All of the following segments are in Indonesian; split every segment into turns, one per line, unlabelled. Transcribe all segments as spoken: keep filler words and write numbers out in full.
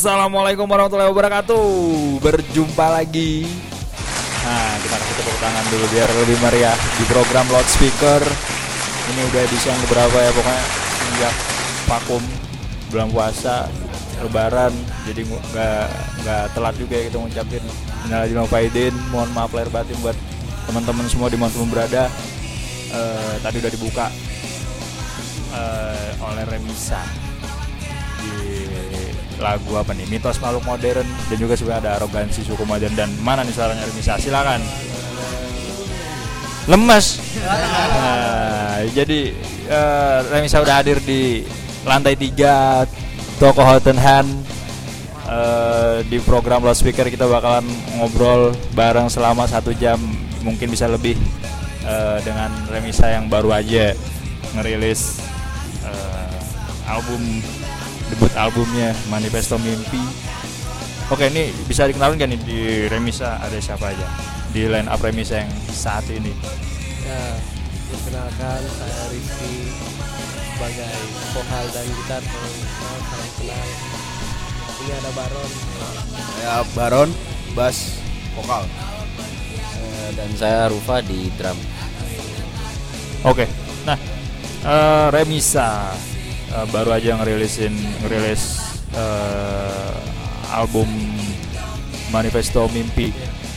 Assalamualaikum warahmatullahi wabarakatuh. Berjumpa lagi. Nah, kita kasih tepuk tangan dulu biar lebih meriah di program Loudspeaker. Ini udah edisi yang keberapa ya, pokoknya sejak vakum bulan puasa, lebaran, jadi nggak nggak telat juga ya kita ngucapin minal aidin wal faizin. Mohon maaf lahir batin buat teman-teman semua di mana berada. Uh, tadi udah dibuka uh, oleh Remisa di lagu apa nih, Mitos Makhluk Modern, dan juga sebenarnya ada Arogansi Suku Modern. Dan mana nih suaranya Remisa? Silakan. Lemes. Nah, jadi uh, Remisa udah hadir di lantai tiga toko Hot and Hand. Uh, di program Loudspeaker kita bakalan ngobrol bareng selama satu jam, mungkin bisa lebih, uh, dengan Remisa yang baru aja ngerilis uh, album debut albumnya Manifesto Mimpi. Oke, ini bisa dikenalin kan nih di Remisa ada siapa aja di line up Remisa yang saat ini?
Ya, perkenalkan saya Rizky sebagai vokal dan gitar. Salam kenal. Ini ada Baron.
Saya Baron, bass, vokal.
Uh, dan saya Rufa di drum.
Oke, nah uh, Remisa uh, baru aja ngerilisin ngerilis uh, album Manifesto Mimpi.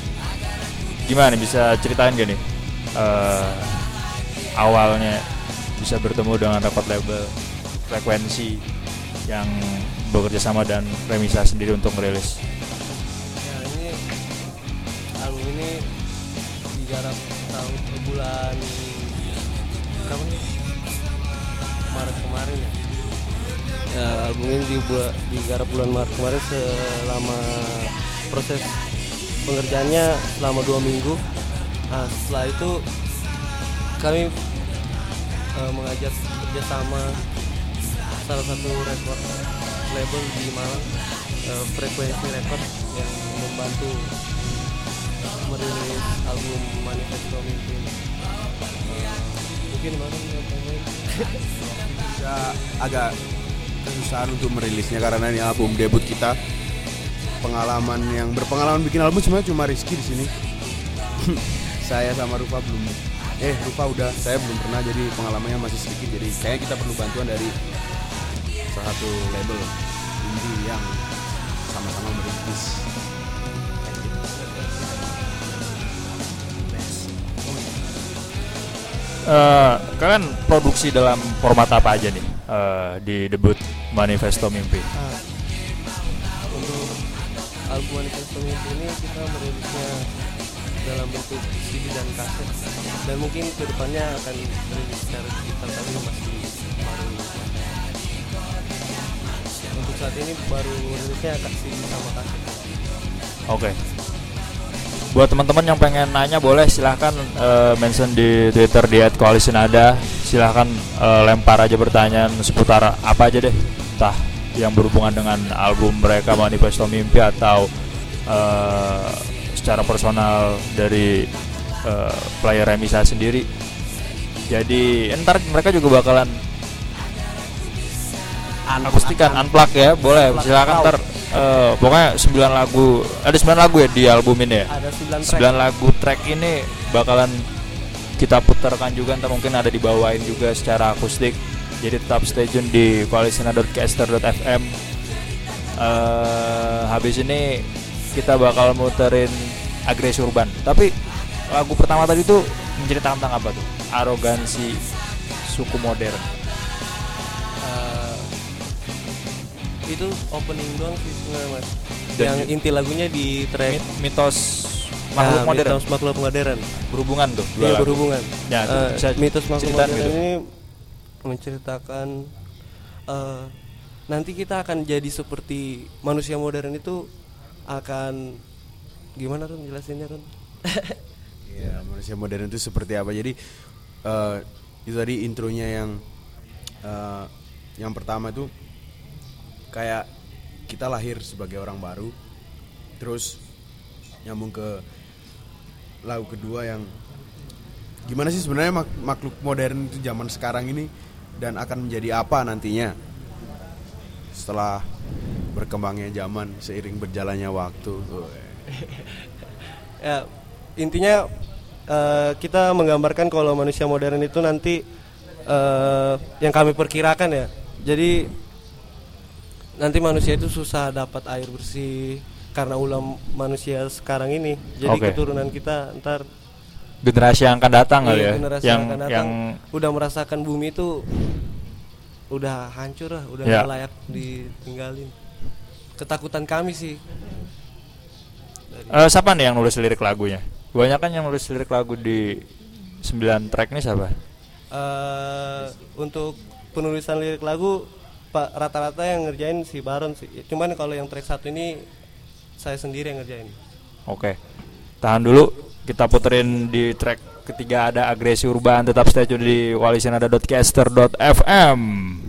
Gimana nih, bisa ceritain gak nih uh, awalnya bisa bertemu dengan record label Frekuensi yang bekerja sama dan Remisa sendiri untuk merilis?
Ya, ini album ini digarap tahun bulan berapa nih? Maret kemarin ya. Ya, album ini dibuat digarap bulan Maret kemarin selama proses pengerjaannya selama dua minggu. Nah, setelah itu kami uh, mengajak kerjasama salah satu record label di Malang, uh, Frekuensi Record, yang membantu merilis album Manifesto Mimpi. Uh, mungkin Baron yang pengen
Kita agak kesusahan untuk merilisnya karena ini album debut kita. Pengalaman yang berpengalaman bikin album sebenarnya cuma Rizky di sini. Saya sama Rufa belum. Eh, Rufa udah, saya belum pernah, jadi pengalamannya masih sedikit. Jadi kayaknya kita perlu bantuan dari salah satu label indie yang sama-sama merintis.
Uh, kalian produksi dalam format apa aja nih uh, di debut Manifesto Mimpi?
Ah, untuk album Manifesto Mimpi ini kita merilisnya dalam bentuk C D dan kaset, dan mungkin kedepannya akan merilis secara digital, tapi masih baru. Untuk saat ini baru rilisnya C D sama kaset.
Oke. Buat teman-teman yang pengen nanya boleh silahkan uh, mention di Twitter di et koalisinada. Silahkan uh, lempar aja pertanyaan seputar apa aja deh, entah yang berhubungan dengan album mereka Manifesto Mimpi atau uh, secara personal dari uh, player Remisa sendiri. Jadi ntar mereka juga bakalan akustikan unplug ya, boleh silakan ntar. Uh, pokoknya sembilan lagu, ada sembilan lagu ya di album ini ya.
Ada sembilan track.
sembilan lagu track ini bakalan kita putarkan juga, ntar mungkin ada dibawain juga secara akustik. Jadi tetap stay tune di koalisina dot caster dot f m. Uh, habis ini kita bakal muterin Agresi Urban. Tapi lagu pertama tadi tuh menceritakan tentang apa tuh? Arogansi Suku Modern.
Itu opening doang sih sebenarnya, Mas.
Dan
yang inti lagunya di track
Mitos Makhluk
nah,
Modern.
Mitos Makhluk Modern.
Berhubungan tuh.
Iya, berhubungan.
Ya,
uh,
bisa
Mitos Makhluk
ceritain
Modern
gitu.
ini menceritakan uh, nanti kita akan jadi seperti manusia modern itu akan gimana Ron jelasinnya Ron?
Ya, manusia modern itu seperti apa? Jadi uh, itu tadi intronya yang uh, yang pertama itu kayak kita lahir sebagai orang baru, terus nyambung ke lagu kedua yang gimana sih sebenarnya mak- makhluk modern itu zaman sekarang ini dan akan menjadi apa nantinya setelah berkembangnya zaman seiring berjalannya waktu.
Ya, intinya uh, kita menggambarkan kalau manusia modern itu nanti uh, yang kami perkirakan ya. Jadi nanti manusia itu susah dapat air bersih karena ulah manusia sekarang ini. Jadi
Oke.
keturunan kita ntar
Generasi yang akan datang kali
iya,
ya.
generasi
Yang
yang akan datang
yang
udah merasakan bumi itu udah hancur lah, udah
Ya.
nggak layak ditinggalin. Ketakutan kami sih.
eh, siapa nih yang nulis lirik lagunya? Banyak kan yang nulis lirik lagu di sembilan track ini siapa?
Eh, untuk penulisan lirik lagu Pak rata-rata yang ngerjain si Baron sih. Cuman kalau yang track satu ini saya sendiri yang ngerjain.
Oke. Tahan dulu, kita puterin di track ketiga ada Agresi Urban. Tetap stay tune di walisinada dot caster dot f m.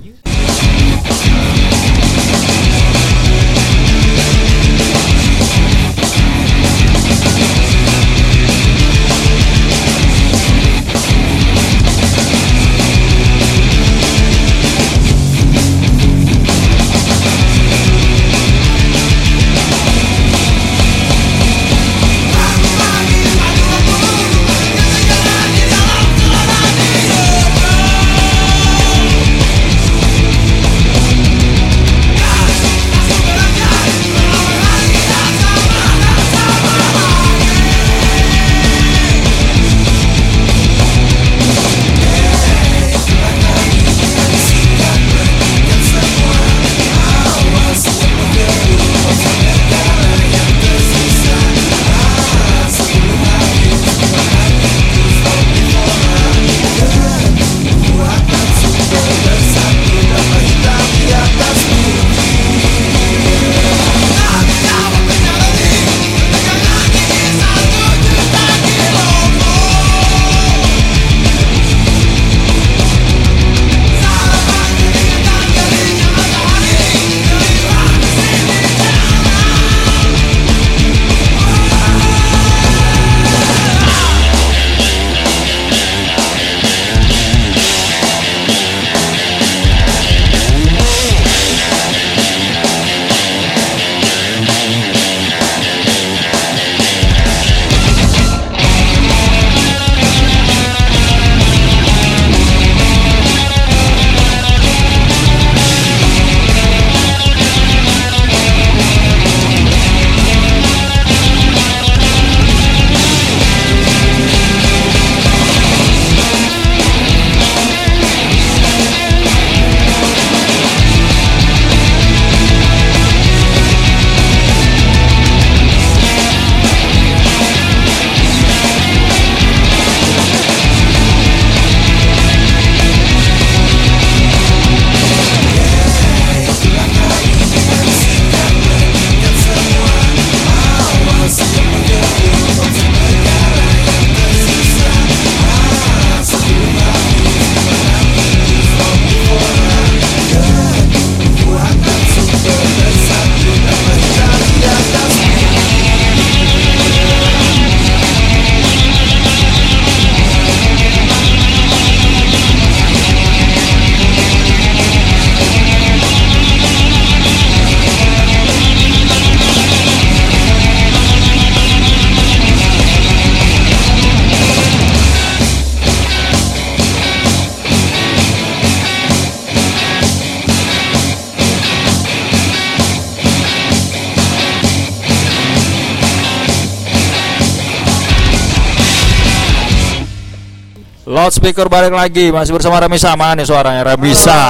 Loudspeaker balik lagi, masih bersama Remi Sama nih suaranya Remisa.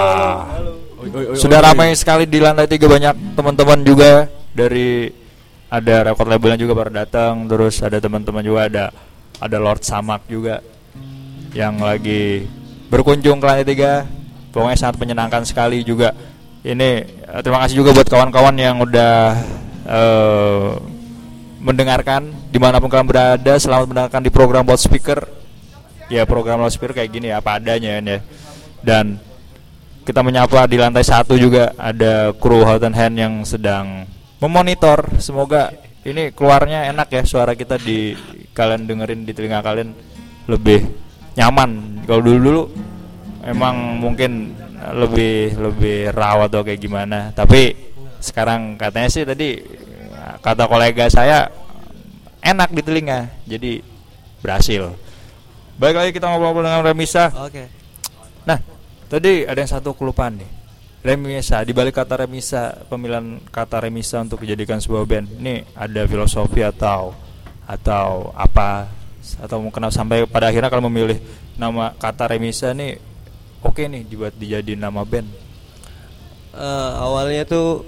Sudah ramai sekali di lantai tiga, banyak teman-teman juga dari ada record labelnya juga baru datang, terus ada teman-teman juga ada ada Lord Samak juga yang lagi berkunjung ke lantai tiga. Pokoknya sangat menyenangkan sekali juga. Ini eh, terima kasih juga buat kawan-kawan yang udah eh, mendengarkan dimanapun kalian berada. Selamat mendengarkan di program Loudspeaker. Ya, program Loudspeaker kayak gini apa adanya ya. Dan kita menyapa di lantai satu juga ada kru Hot and Hand yang sedang memonitor. Semoga ini keluarnya enak ya, suara kita di kalian dengerin di telinga kalian lebih nyaman. Kalau dulu-dulu emang mungkin lebih lebih raw atau kayak gimana. Tapi sekarang katanya sih tadi kata kolega saya enak di telinga, jadi berhasil. Baik lagi kita ngobrol dengan Remisa.
Oke.
Nah, tadi ada yang satu kelupaan nih. Remisa, di balik kata Remisa, pemilihan kata Remisa untuk dijadikan sebuah band, ini ada filosofi atau atau apa, atau mungkin sampai pada akhirnya kalau memilih nama kata Remisa nih oke nih dibuat dijadiin nama band.
Uh, awalnya tuh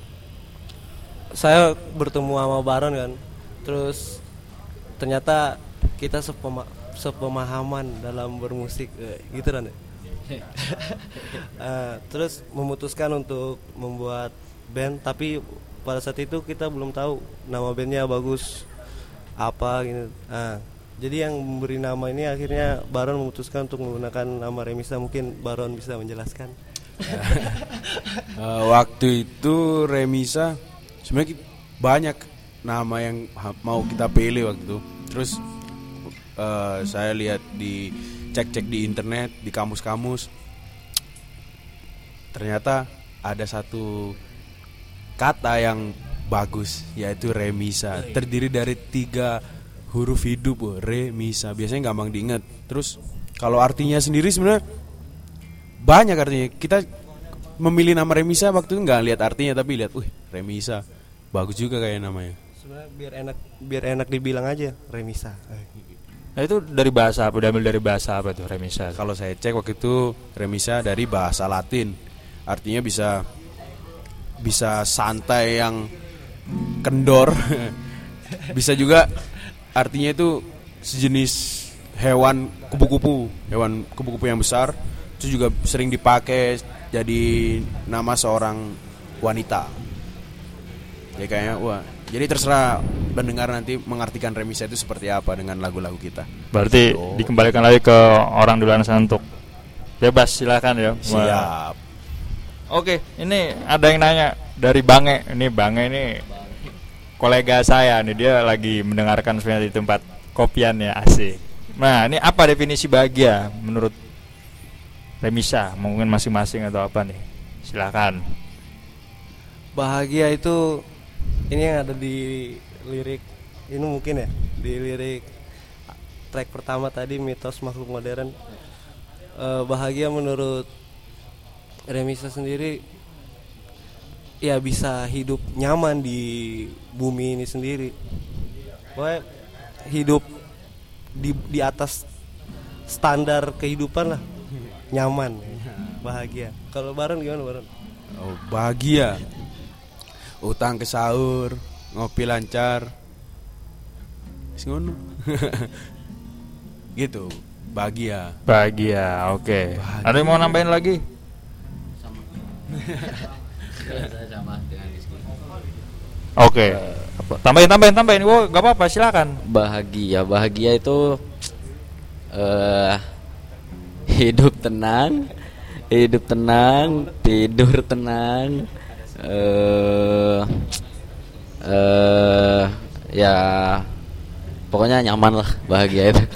saya bertemu sama Baron kan, terus ternyata kita sepema- sepemahaman dalam bermusik, uh, gitu kan. uh, terus memutuskan untuk membuat band, tapi pada saat itu kita belum tahu nama bandnya bagus apa gitu. Uh, jadi yang memberi nama ini akhirnya Baron memutuskan untuk menggunakan nama Remisa. Mungkin Baron bisa menjelaskan.
uh, waktu itu Remisa sebenarnya banyak nama yang ha- mau kita pilih waktu itu. Terus uh, saya lihat di cek-cek di internet, di kamus-kamus, ternyata ada satu kata yang bagus, yaitu Remisa. Terdiri dari tiga huruf hidup, oh, Remisa. Biasanya gampang diingat. Terus kalau artinya sendiri sebenarnya banyak artinya. Kita memilih nama Remisa waktu itu nggak lihat artinya, tapi lihat, wih, Remisa, bagus juga kayak namanya.
Sebenarnya biar enak, biar enak dibilang aja Remisa.
Nah itu dari bahasa apa? Diambil dari bahasa apa tuh Remisa?
Kalau saya cek waktu itu Remisa dari bahasa Latin, artinya bisa bisa santai yang kendor, bisa juga artinya itu sejenis hewan kupu-kupu, hewan kupu-kupu yang besar. Itu juga sering dipakai jadi nama seorang wanita. Ya kayaknya wah. Jadi terserah pendengar nanti mengartikan Remisa itu seperti apa dengan lagu-lagu kita.
Berarti oh. dikembalikan lagi ke orang di luar sana untuk bebas, silakan ya.
Siap.
Oke, ini ada yang nanya dari Bange. Ini Bange ini kolega saya nih, dia lagi mendengarkan sebenarnya di tempat kopian ya, asik. Nah, ini apa definisi bahagia menurut Remisa? Mungkin masing-masing atau apa nih? Silakan.
Bahagia itu ini yang ada di lirik ini mungkin ya, di lirik track pertama tadi, Mitos Makhluk Modern. Uh, bahagia menurut Remisa sendiri ya bisa hidup nyaman di bumi ini sendiri. Pokoknya hidup di di atas standar kehidupan lah, nyaman, bahagia. Kalau Baron gimana Baron?
Oh, bahagia. Utang ke sahur, ngopi lancar. Wis ngono. Gitu, bahagia.
Bahagia, oke. Okay. Ada yang mau nambahin lagi?
Sama. Saya sama dengan diskusi.
Oke. Okay. Tambahin, tambahin, tambahin. Oh, gak apa-apa, silakan.
Bahagia, bahagia itu uh, hidup tenang, hidup tenang, tidur tenang. Eh, uh, uh, ya pokoknya nyaman lah, bahagia itu.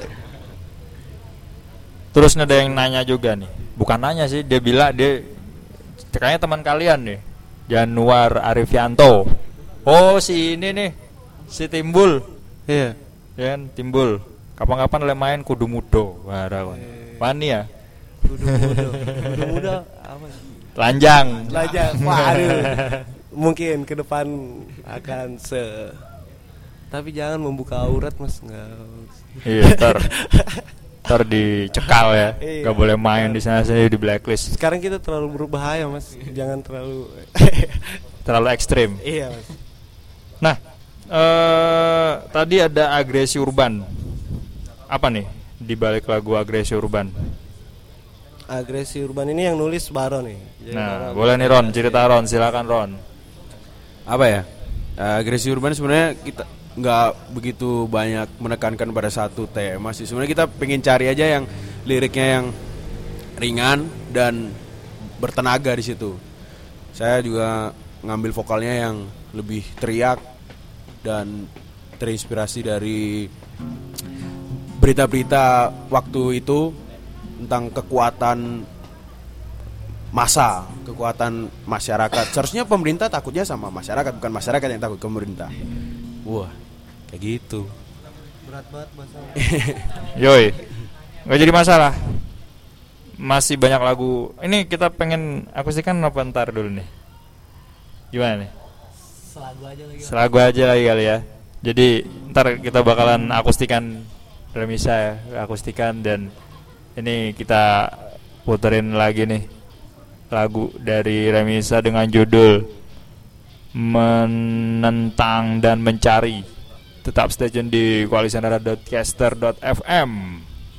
Terus ada yang nanya juga nih, bukan nanya sih, dia bilang dia kayaknya teman kalian nih, Januar Arifianto. Oh si ini nih, si Timbul.
Iya.
Ya kan, Timbul. Kapan-kapan le main kudu mudo. Wah, wani ya.
Kudu mudo. Kudu mudo apa?
Lanjang.
Lanjang. Waduh. Mungkin ke depan akan se. Tapi jangan membuka aurat Mas, enggak.
Iya, ntar ntar dicekal ya. Enggak boleh main di sana sini, di blacklist.
Sekarang kita terlalu berbahaya Mas. Jangan terlalu
terlalu ekstrim.
Iya Mas.
Nah, eh, tadi ada agresi urban. Apa nih di balik lagu agresi urban?
Agresi urban ini yang nulis Baron nih.
Jadi nah, boleh nih Ron, cerita Ron, silakan Ron.
Apa ya? Uh, agresi urban sebenarnya kita nggak begitu banyak menekankan pada satu tema sih. Sebenarnya kita pengen cari aja yang liriknya yang ringan dan bertenaga di situ. Saya juga ngambil vokalnya yang lebih teriak dan terinspirasi dari berita-berita waktu itu tentang kekuatan massa, kekuatan masyarakat. Seharusnya pemerintah takutnya sama masyarakat, bukan masyarakat yang takut ke pemerintah. Wah, kayak gitu.
Berat banget bahasanya.
Yoi, nggak jadi masalah. Masih banyak lagu. Ini kita pengen akustikan apa ntar dulu nih? Gimana nih?
Selagu aja lagi.
Selagu aja lagi kali ya. Jadi ntar kita bakalan akustikan remisa ya, akustikan, dan ini kita puterin lagi nih lagu dari Remisa dengan judul Menentang dan Mencari. Tetap stay tune di koalisionara dot caster dot f m.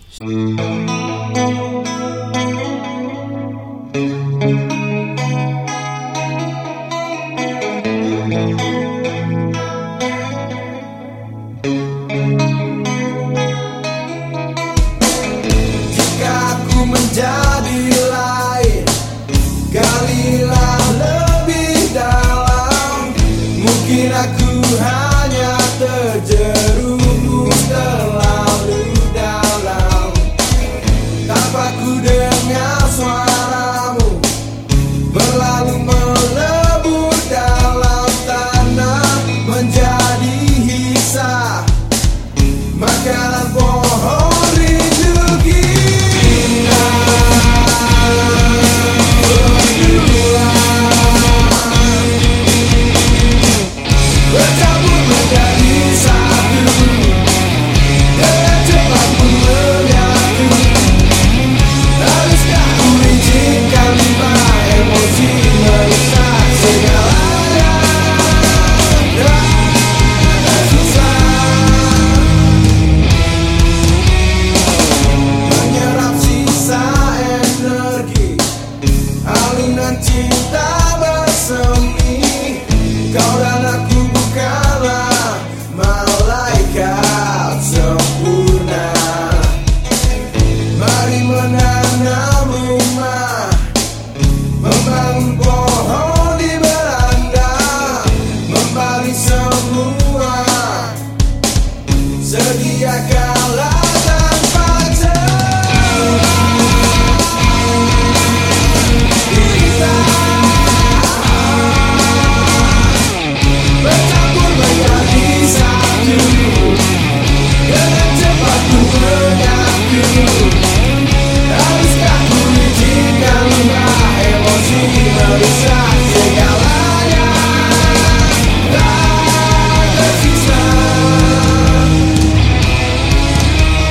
Jika aku menjadi lain, galilah lebih dalam. Mungkin aku hanya terjerumus terlalu dalam. Tanpa ku dengar suaramu berlalu melebur dalam tanah, menjadi hisah makanan pohon rindu kita. Bercampur menjadi satu, dengan cepat pun menyatu. Haruskah ku izinkan lima emosi merusak segalanya? Dan susah menyerap sisa energi, alunan cinta bersemi. Kau dan aku bukanlah malaikat sempurna. Mari menanam rumah, membangun pohon di beranda, membalik semua. Sediakanlah tanpa celah kita. Bercampur menjadi satu, dengan cepat ku menyatu. Haruskah ku izinkan lima emosi merusak segalanya? Tak tersisa.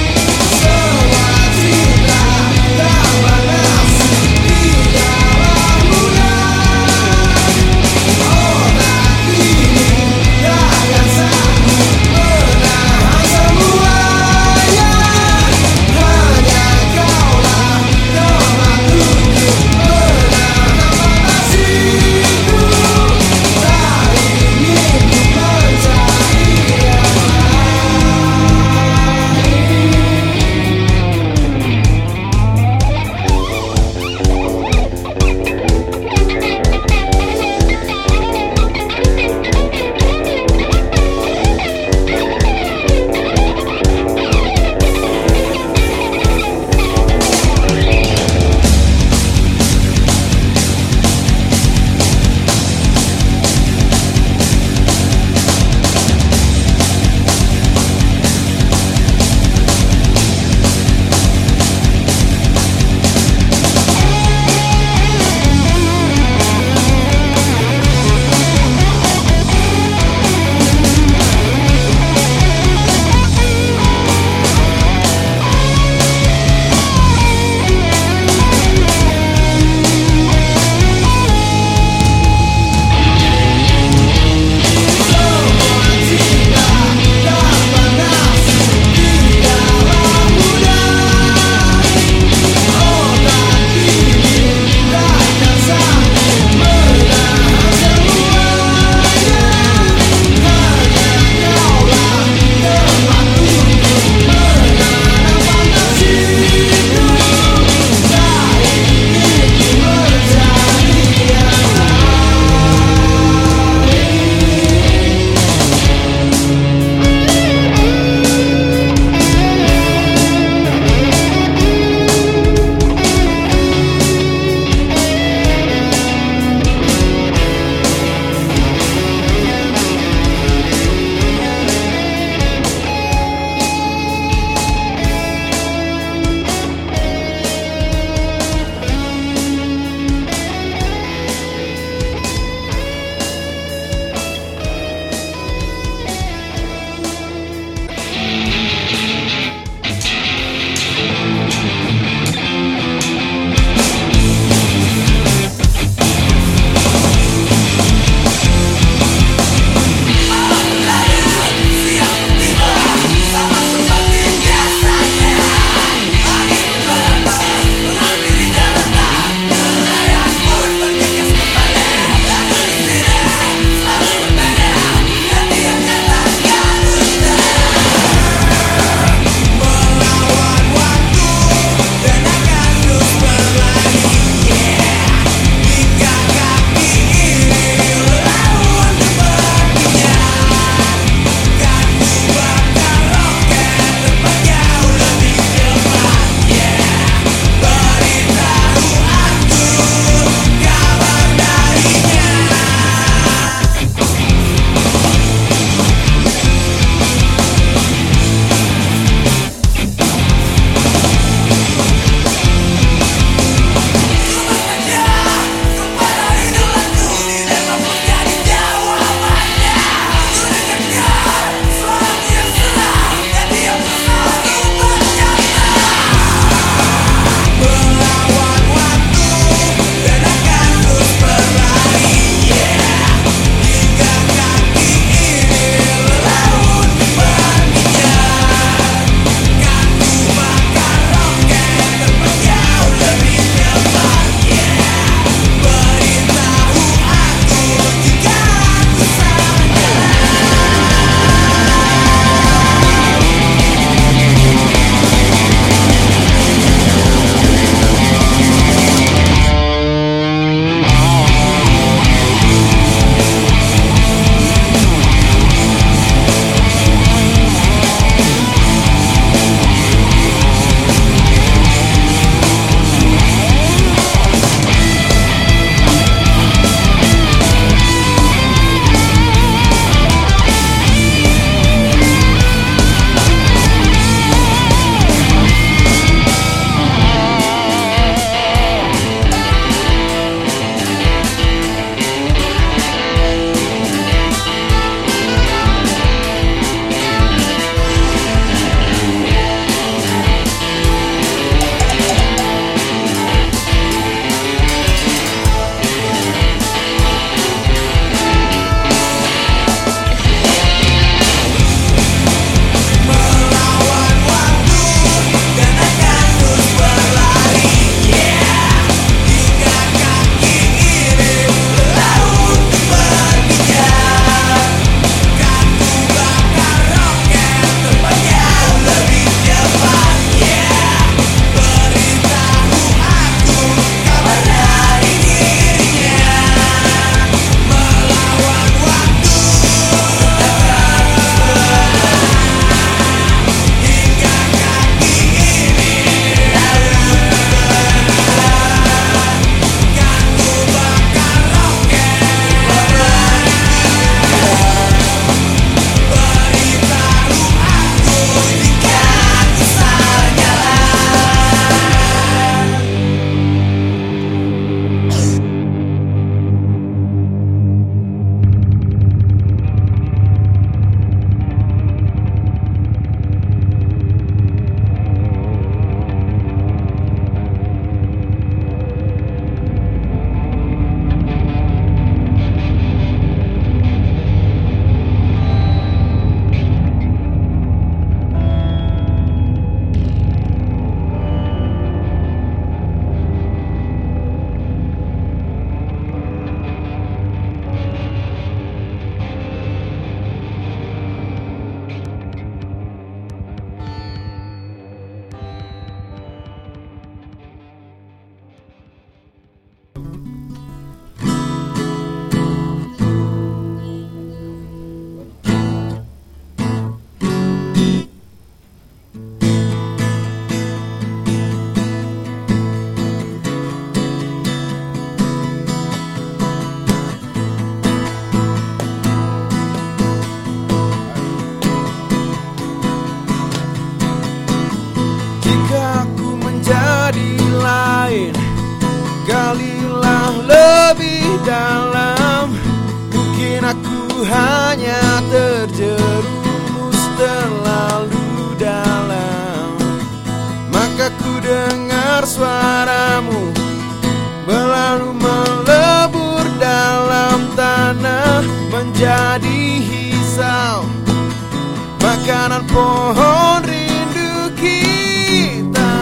hanya terjerumus terlalu dalam. Maka ku dengar suaramu berlalu melebur dalam tanah, menjadi hisau makanan pohon rindu kita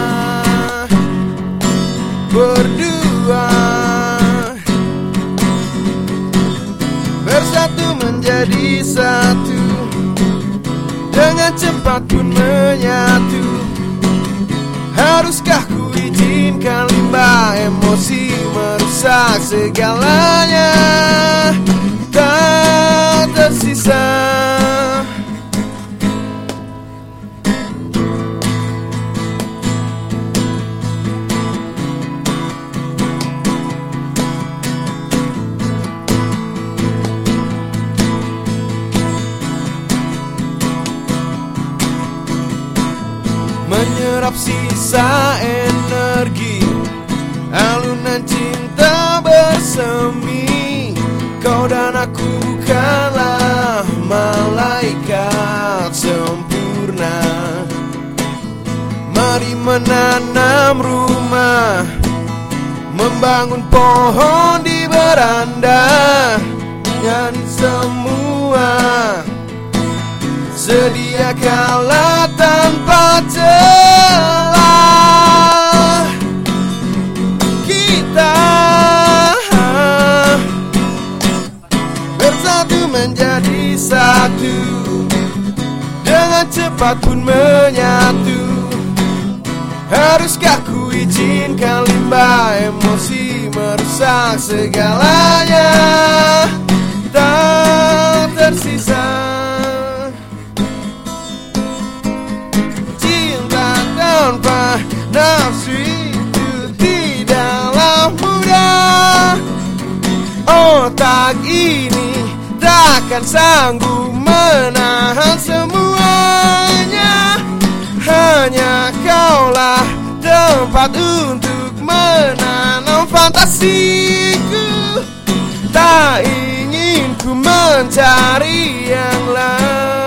berdua, bersatu menjadi satu, dengan cepat pun menyatu. Haruskah ku izinkan limbah emosi merusak segalanya? Tak tersisa menyerap sisa energi, alunan cinta bersemi. Kau dan aku bukanlah malaikat sempurna. Mari menanam rumah, membangun pohon di beranda. Nyanyi semua, sediakanlah tanpa celah. Kita bersatu menjadi satu, dengan cepat pun menyatu. Haruskah ku izinkan limbah emosi merusak segalanya? Tak tersisa tanpa nafsu itu tidaklah mudah. Otak ini takkan sanggup menahan semuanya. Hanya kaulah tempat untuk menanam fantasiku. Tak ingin ku mencari yang lain.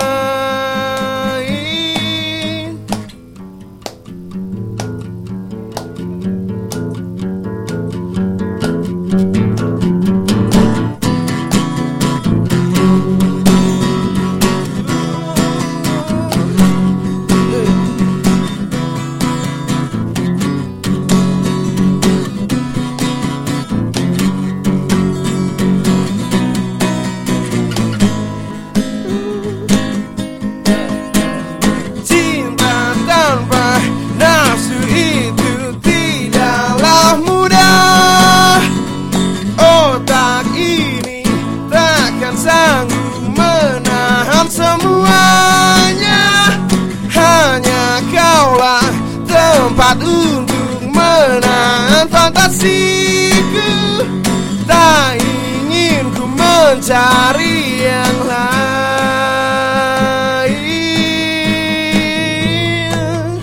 Tempat untuk menahan fantasiku. Tak ingin ku mencari yang lain.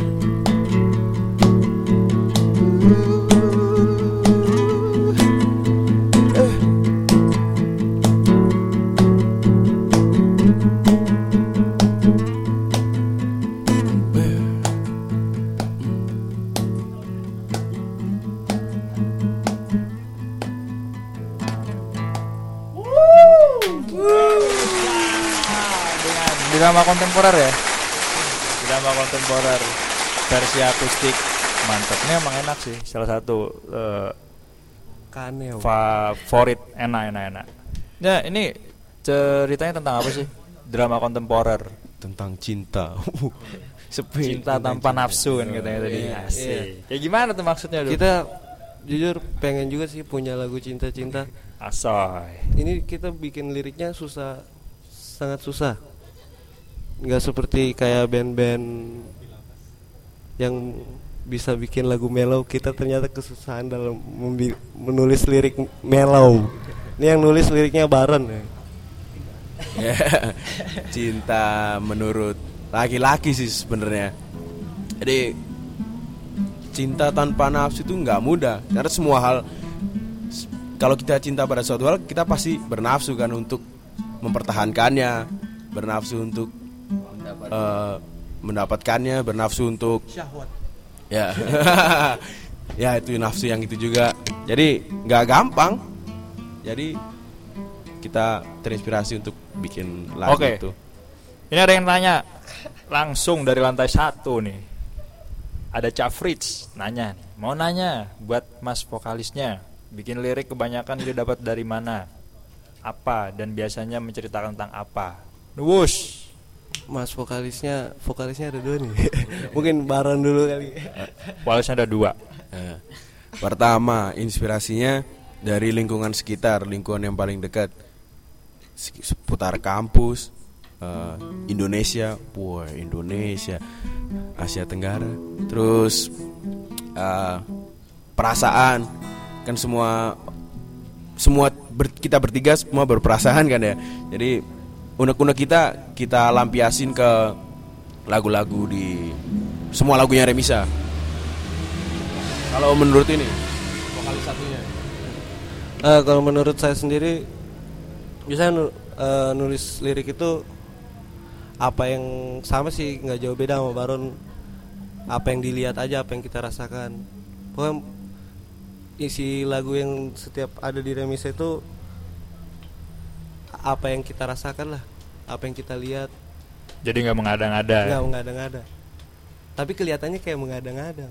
Drama kontemporer ya, drama kontemporer versi akustik mantap. Ini emang enak sih, salah satu uh,
Kaneo
favorit, enak enak enak. Nah ini ceritanya tentang apa sih? Drama kontemporer
tentang cinta.
Cinta tanpa nafsu kan katanya tadi.
Iya,
Asik.
iya.
Kayak gimana tuh maksudnya? Dulu?
Kita jujur pengen juga sih punya lagu cinta-cinta.
Asoy.
Ini kita bikin liriknya susah, sangat susah. Nggak seperti kayak band-band yang bisa bikin lagu mellow. Kita ternyata kesusahan dalam membi- menulis lirik mellow. Ini yang nulis liriknya Baron ya.
Cinta menurut laki-laki sih sebenarnya. Jadi cinta tanpa nafsu itu nggak mudah. Karena semua hal, kalau kita cinta pada suatu hal, kita pasti bernafsu kan untuk mempertahankannya, bernafsu untuk uh, mendapatkannya, bernafsu untuk
Syahwat.
ya ya itu nafsu yang itu juga. Jadi nggak gampang. Jadi kita terinspirasi untuk bikin lagu
Oke.
itu.
Ini ada yang tanya langsung dari lantai satu nih. Ada Cafrits nanya nih, mau nanya buat mas vokalisnya, bikin lirik kebanyakan ide dapat dari mana? Apa dan biasanya menceritakan tentang apa? Wush.
Mas vokalisnya, vokalisnya ada dua nih. Mungkin Baron dulu kali.
Vokalisnya ada dua.
Eh, Pertama, inspirasinya dari lingkungan sekitar, lingkungan yang paling dekat, Sek- seputar kampus, eh, Indonesia, wah Indonesia, Asia Tenggara, terus eh, perasaan, kan semua semua ber- kita bertiga semua berperasaan kan ya, jadi unek-unek kita kita lampiasin ke lagu-lagu di semua lagunya Remisa. Kalau menurut ini vokalis satunya,
Eh, kalau menurut saya sendiri, biasanya nu- eh, nulis lirik itu apa yang sama sih, nggak jauh beda sama Baron. Apa yang dilihat aja, apa yang kita rasakan. Pokoknya isi lagu yang setiap ada di Remisa itu apa yang kita rasakan lah, apa yang kita lihat.
Jadi nggak mengada-ngada.
Nggak mengada-ngada, tapi kelihatannya kayak mengada-ngada.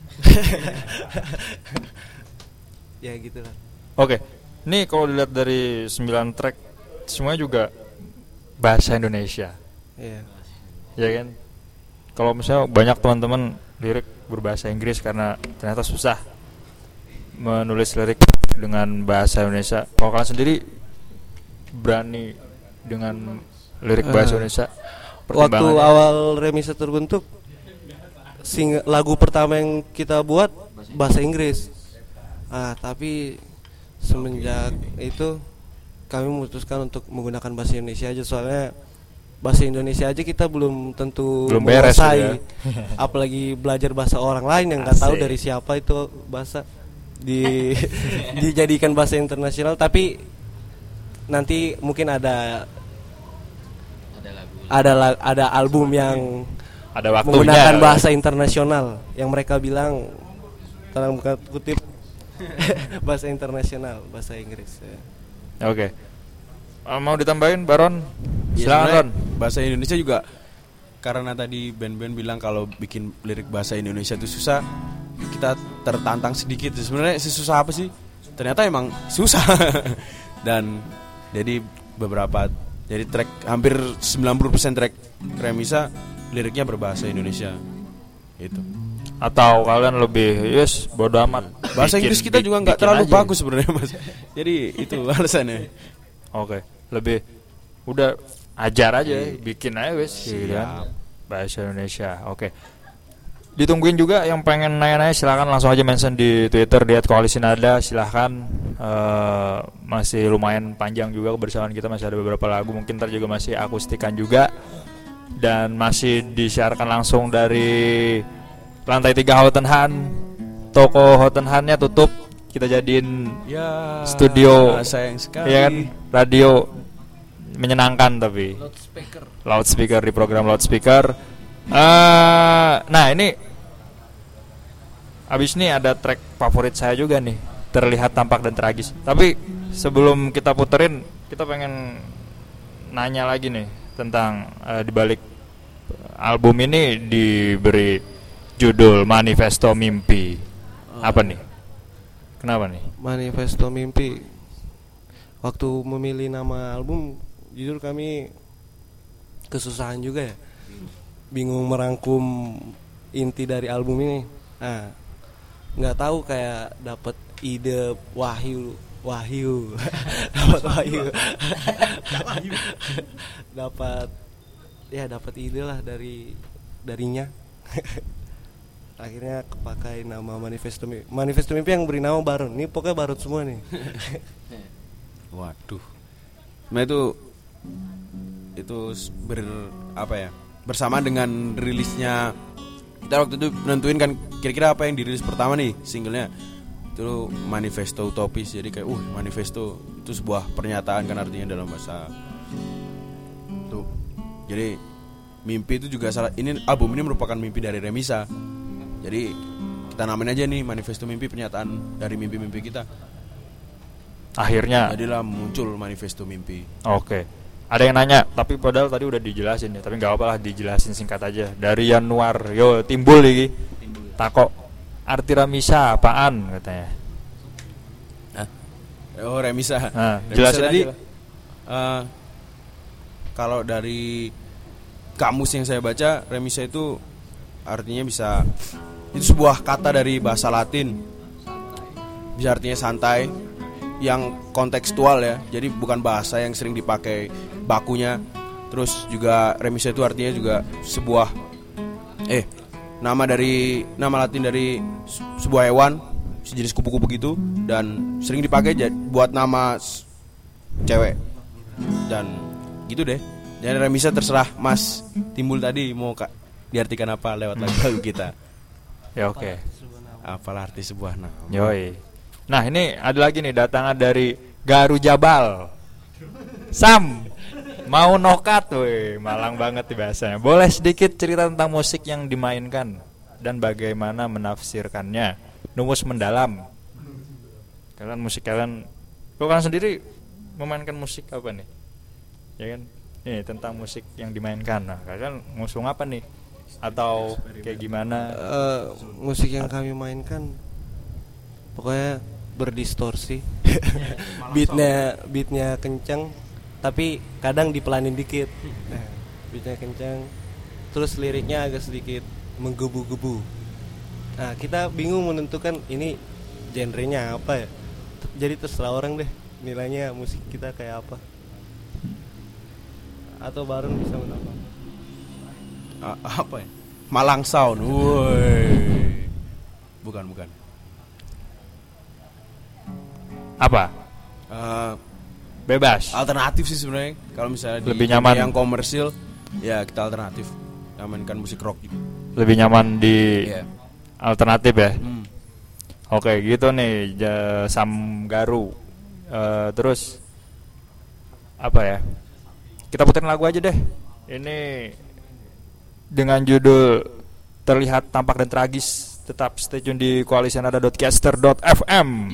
Ya gitu lah.
Oke, ini kalau dilihat dari sembilan track semuanya juga bahasa Indonesia,
Iya.
ya kan? Kalau misalnya banyak teman-teman lirik berbahasa Inggris karena ternyata susah menulis lirik dengan bahasa Indonesia. Kalau kalian sendiri berani dengan lirik bahasa
Eh,
Indonesia?
Waktu
Pertimbangannya?
awal Remisa terbentuk, sing lagu pertama yang kita buat bahasa Inggris. Ah, tapi semenjak itu kami memutuskan untuk menggunakan bahasa Indonesia aja, soalnya bahasa Indonesia aja kita belum tentu
Belum beres
menguasai.
ya.
Apalagi belajar bahasa orang lain yang nggak tahu
Asik.
dari siapa itu bahasa di dijadikan bahasa internasional. Tapi nanti mungkin ada ada la- ada album yang
Ada waktunya.
menggunakan bahasa internasional yang mereka bilang dalam kutip bahasa internasional, bahasa Inggris. Ya.
Oke. Eh, mau ditambahin Baron?
ya,
Silakan
sebenarnya
Ron.
bahasa Indonesia juga, karena tadi band-band bilang kalau bikin lirik bahasa Indonesia itu susah, kita tertantang sedikit. Sebenarnya sesusah apa sih? Ternyata emang susah. Dan jadi beberapa, jadi track hampir sembilan puluh persen track Remisa liriknya berbahasa Indonesia. Itu.
Atau kalian lebih yes bodo amat.
Bahasa
Bikin-
Inggris kita
bi-
juga nggak
bikin
terlalu
aja.
bagus sebenarnya, Mas. Jadi itu alasannya.
Oke, lebih udah ajar aja, bikin aja wes gitu
Siap.
kan. Bahasa Indonesia. Oke. Ditungguin juga yang pengen nanya-nanya, silakan langsung aja mention di Twitter di at koalisi nada, silakan. Eh, masih lumayan panjang juga kebersamaan kita, masih ada beberapa lagu, mungkin ntar juga masih akustikan juga, dan masih disiarkan langsung dari lantai tiga Houtenhan. Toko Houtenhannya tutup, kita jadiin
Ya,
studio,
sayang sekali.
ya kan, radio menyenangkan tapi
Loudspeaker.
loudspeaker di program loudspeaker. Eh, nah ini abis ini ada track favorit saya juga nih, terlihat tampak dan tragis. Tapi sebelum kita puterin, kita pengen nanya lagi nih tentang eh, dibalik album ini diberi judul Manifesto Mimpi. Apa nih? Kenapa nih?
Manifesto Mimpi. Waktu memilih nama album, jujur kami kesusahan juga ya, bingung merangkum inti dari album ini. Nah, nggak tahu, kayak dapat ide wahyu wahyu dapat wahyu dapat ya dapat ide lah dari darinya. Akhirnya kepakai nama Manifesto Mimpi. Manifesto Mimpi yang beri nama Baron. Ini pokoknya Baron semua nih.
Waduh. Nah itu itu s- ber apa ya? Bersamaan dengan rilisnya, kita waktu itu nentuin kan kira-kira apa yang dirilis pertama nih singlenya. Itu Manifesto Utopis. Jadi kayak uh manifesto itu sebuah pernyataan kan, artinya dalam bahasa Jadi mimpi itu juga salah. Ini album ini merupakan mimpi dari Remisa. Jadi kita namain aja nih manifesto mimpi, pernyataan dari mimpi-mimpi kita.
Akhirnya.
Jadilah muncul manifesto mimpi.
Oke. Ada yang nanya, tapi padahal tadi udah dijelasin ya. Tapi nggak apa-apa lah, dijelasin singkat aja. Dari Januar, yo timbul lagi. Tako, arti Remisa apaan katanya?
Hah? Oh Remisa.
Nah,
Remisa
jelasin
tadi,
aja.
uh, kalau dari kamus yang saya baca, Remisa itu artinya bisa, itu sebuah kata dari bahasa Latin. Bisa artinya santai, yang kontekstual ya. Jadi bukan bahasa yang sering dipakai bakunya. Terus juga Remisa itu artinya juga sebuah eh nama dari nama Latin dari sebuah hewan sejenis kupu-kupu gitu, dan sering dipakai buat nama cewek. Dan gitu deh. Dan Remisa terserah Mas Timbul tadi mau kak diartikan apa lewat lagu kita.
Ya oke.
Apalah arti sebuah nama.
Yoi. Nah ini ada lagi nih datangan dari Garu Jabal. Sam, mau nokat, weh, Malang banget nih bahasanya. Boleh sedikit cerita tentang musik yang dimainkan dan bagaimana menafsirkannya? Numus mendalam. Kalian musik kalian, kalian sendiri memainkan musik apa nih? Ya kan? Nih tentang musik yang dimainkan. Nah, kalian ngusung apa nih? Atau kayak gimana?
Uh, musik yang kami mainkan pokoknya berdistorsi. beatnya beatnya kencang, tapi kadang dipelanin dikit. Beatnya kencang, terus liriknya agak sedikit menggebu-gebu. Nah kita bingung menentukan ini genrenya apa ya. Jadi terserah orang deh nilainya musik kita kayak apa. Atau Baron bisa menambah.
A- apa ya? Malang Sound. Woi. Bukan, bukan.
Apa?
Uh,
Bebas.
alternatif sih sebenarnya. Kalau misalnya di
Lebih nyaman.
yang komersil, ya kita alternatif. Mainkan musik rock juga.
Lebih nyaman di
Iya.
alternatif ya.
Hmm.
Oke gitu nih ja- Sam Garu. Uh, terus apa ya? Kita puterin lagu aja deh. Ini dengan judul Terlihat Tampak dan Tragis. Tetap stay tune di koalisionada dot caster dot f m.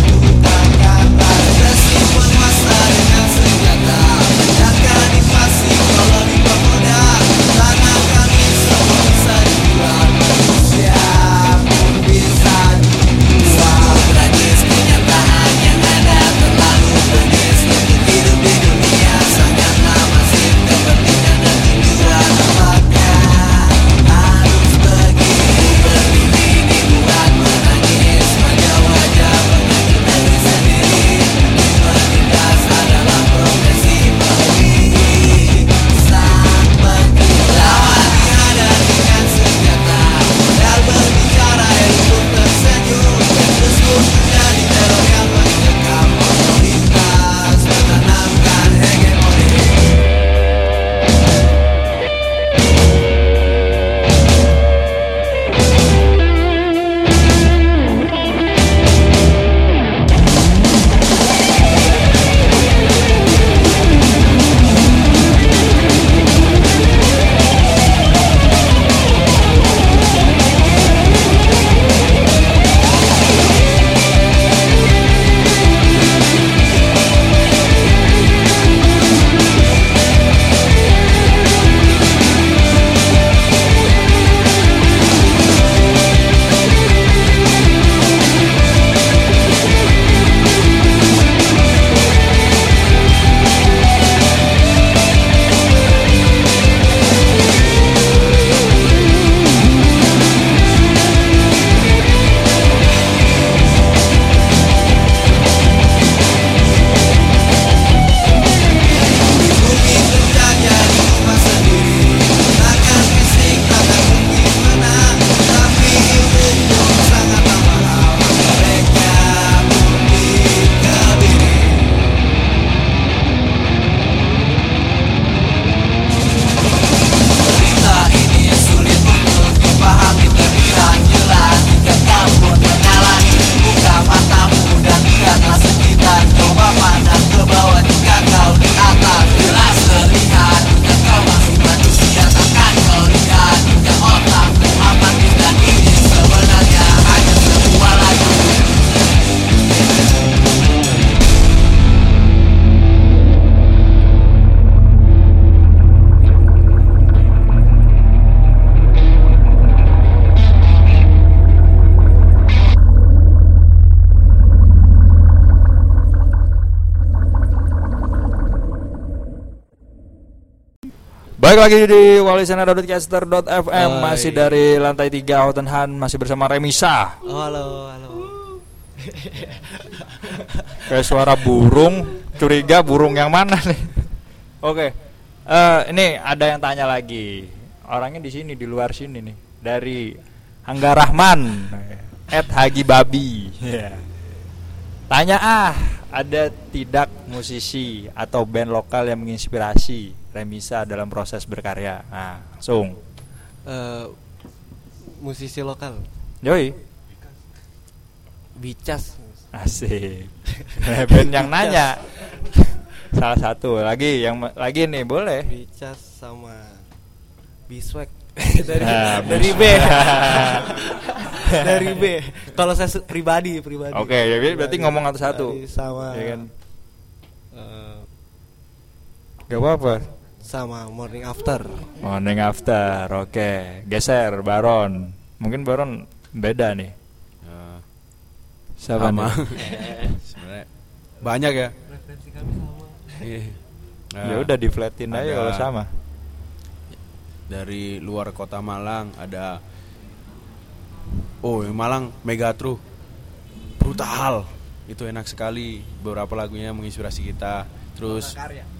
Tersimpan masa dengan senjata, akan invasi
Balik lagi di walisena dot caster dot f m.
Oi.
Masih dari lantai tiga Houghton masih bersama Remisa.
Oh, halo, halo.
Kayak suara burung, curiga burung yang mana nih? Oke. Eh, ini ada yang tanya lagi. Orangnya di sini, di luar sini nih. Dari Angga Rahman at Hagi Babi. Yeah. Tanya ah, ada tidak musisi atau band lokal yang menginspirasi Remisa dalam proses berkarya? Nah, langsung.
Eh, musisi lokal.
Yoi.
Bicas.
Asik. Band yang nanya. Salah satu lagi yang lagi nih boleh.
Bicas sama Biswek. dari
Nah,
dari B. dari B. Kalau saya se- pribadi, pribadi.
Oke, ya berarti ngomong satu-satu.
Dari sama
Ya kan?
eh,
Gak apa-apa.
sama Morning After.
Morning After. Oke, geser Baron. Mungkin Baron beda nih.
Eh,
Siapa
sama.
nih?
Sebenarnya banyak ya.
Referensi kami sama.
Iya.
Ya udah di flatin aja
ada-
kalau sama.
Dari luar kota Malang ada, oh yang Malang Megatru, brutal, itu enak sekali, beberapa lagunya menginspirasi kita. Terus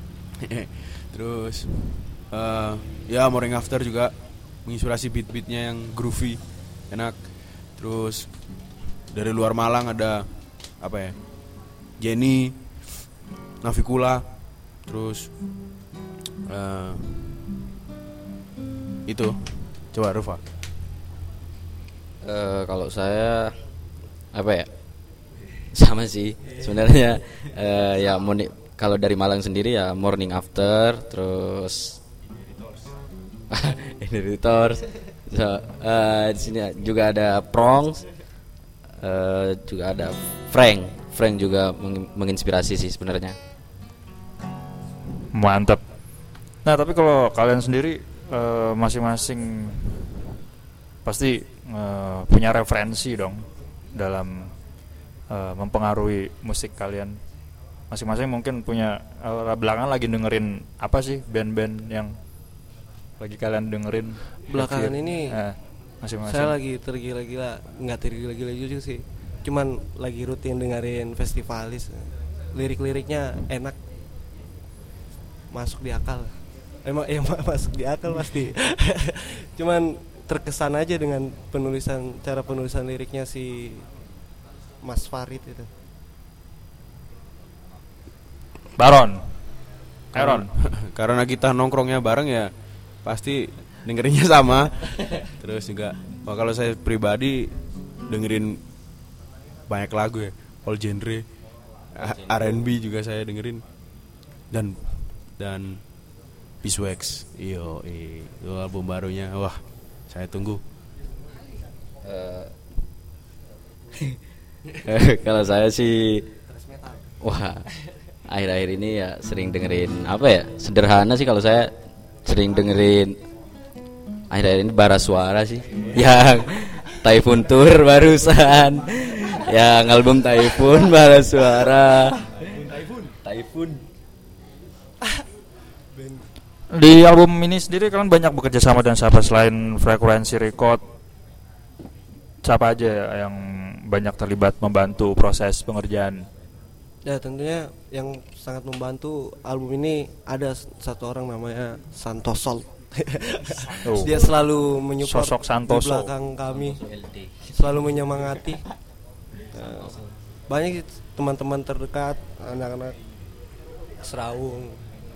terus eh, ya Morning After juga menginspirasi beat-beatnya yang groovy, enak. Terus dari luar Malang ada apa ya, Jenny, Navikula, terus eh, itu coba Rufa.
Eh, kalau saya apa ya, sama sih sebenarnya. Eh, ya moni- kalau dari Malang sendiri ya Morning After, terus Inheritors. So, eh, di sini juga ada Prongs, eh, juga ada Frank. Frank juga meng- menginspirasi sih sebenarnya.
Mantap. Nah, tapi kalau kalian sendiri eh, masing-masing pasti eh, punya referensi dong dalam eh, mempengaruhi musik kalian. Masing-masing mungkin punya eh, belakangan lagi dengerin apa sih band-band yang lagi kalian dengerin
Belakangan
Akhir-
ini
eh, masing-masing.
Saya lagi tergila-gila, nggak tergila-gila juga sih. Cuman lagi rutin dengerin Festivalis. Lirik-liriknya enak, masuk di akal. Emang ya masuk di akal pasti. Cuman terkesan aja dengan penulisan, cara penulisan liriknya si Mas Farid itu.
Baron. Aaron.
Karena kita nongkrongnya bareng ya pasti dengerinnya sama. Terus juga oh, kalau saya pribadi dengerin banyak lagu ya, all genre, R and B juga saya dengerin, dan dan Biswax. Iyo, itu album barunya. Wah, saya tunggu.
Eh, kalau saya sih, wah, akhir-akhir ini ya sering dengerin apa ya, sederhana sih. Kalau saya sering dengerin akhir-akhir ini bara suara sih, yang Typhoon Tour barusan, yang album Typhoon bara suara. Typhoon.
Di album ini sendiri kalian banyak bekerja sama dengan siapa selain Frekuensi Record? Siapa aja yang banyak terlibat membantu proses pengerjaan?
Ya tentunya yang sangat membantu album ini ada satu orang namanya Santosol.
Oh.
Dia selalu menyupport
Sosok
di
Santoso.
belakang kami, selalu menyemangati. Nah, banyak sih teman-teman terdekat, anak-anak Serawung.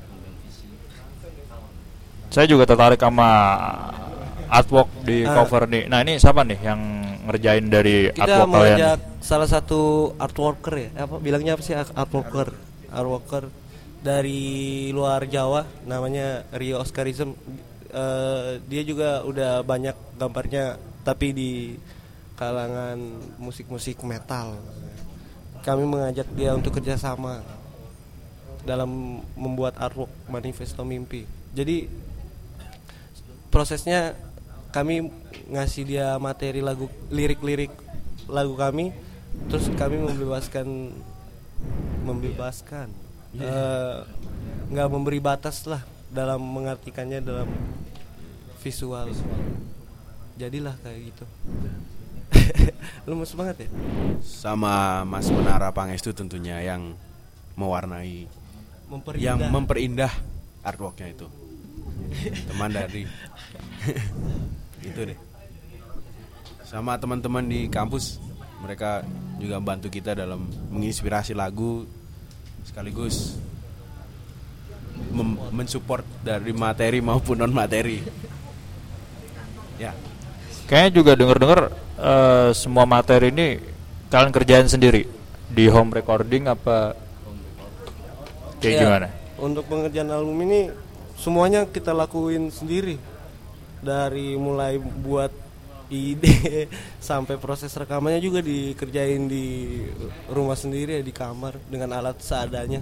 Saya juga tertarik sama artwork di
Ah.
cover nih. Nah, ini siapa nih yang ngerjain dari
Kita
artwork kalian?
mengajak salah satu art worker ya, apa bilangnya apa sih art worker? Art worker dari luar Jawa, namanya Rio Oscarism. Eh, dia juga udah banyak gambarnya, tapi di kalangan musik-musik metal. Kami mengajak dia untuk kerjasama dalam membuat artwork Manifesto Mimpi. Jadi prosesnya kami ngasih dia materi lagu, lirik-lirik lagu kami, terus kami membebaskan membebaskan eh, nggak memberi batas lah dalam mengartikannya dalam visual. Jadilah kayak gitu. Lemes banget ya.
Sama Mas Menara Pangestu tentunya yang mewarnai,
Memperindah.
yang memperindah artworknya itu. Teman dari itu deh. Sama teman-teman di kampus, mereka juga membantu kita dalam menginspirasi lagu sekaligus mem- mensupport dari materi maupun non materi. Ya.
Kayaknya juga denger-denger eh, semua materi ini kalian kerjain sendiri di home recording apa kayak
Ya,
gimana?
Untuk pengerjaan album ini semuanya kita lakuin sendiri. Dari mulai buat ide sampai proses rekamannya juga dikerjain di rumah sendiri ya, di kamar dengan alat seadanya.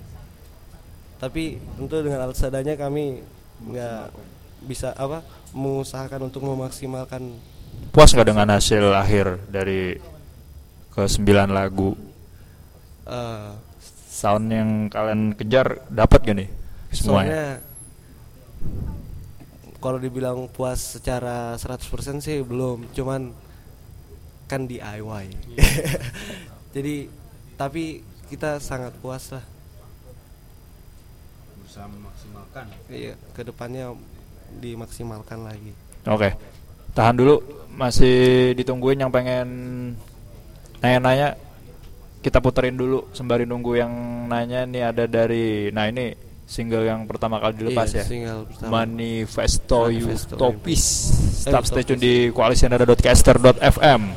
Tapi tentu dengan alat seadanya kami nggak bisa apa mengusahakan untuk memaksimalkan.
Puas nggak dengan hasil akhir dari ke sembilan lagu?
eh,
Sound yang kalian kejar dapat gak nih semuanya?
Soalnya kalau dibilang puas secara seratus persen sih belum, cuman kan D I Y. Jadi tapi kita sangat puas lah.
Berusaha memaksimalkan.
Iya, kedepannya dimaksimalkan lagi.
Oke, tahan dulu, masih ditungguin yang pengen nanya-nanya. Kita puterin dulu sembari nunggu yang nanya. Nih ada dari, nah ini single yang pertama kali dilepas
Iya,
ya,
single pertama.
Manifesto
Manifesto
Utopis.
Eh,
Stop stay
Utopis.
tune di koalisianada dot caster dot f m.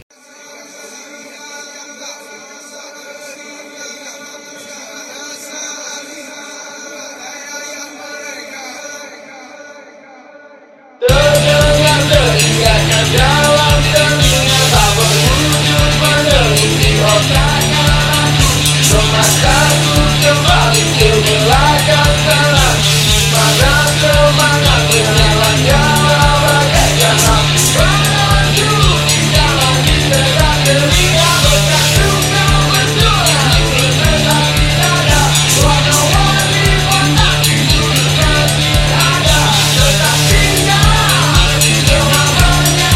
Terdengar teriakan dalam telinga, tak berwujud mendeling di otaknya. Semangatku kembali ke belakang tanah, pada semangat berjalan jauh bagaikan api menuju jalan di tegak telinga, bersatunya berjuang bersama di dada, warna-warni otak itu masih ada, tetap tinggal selamanya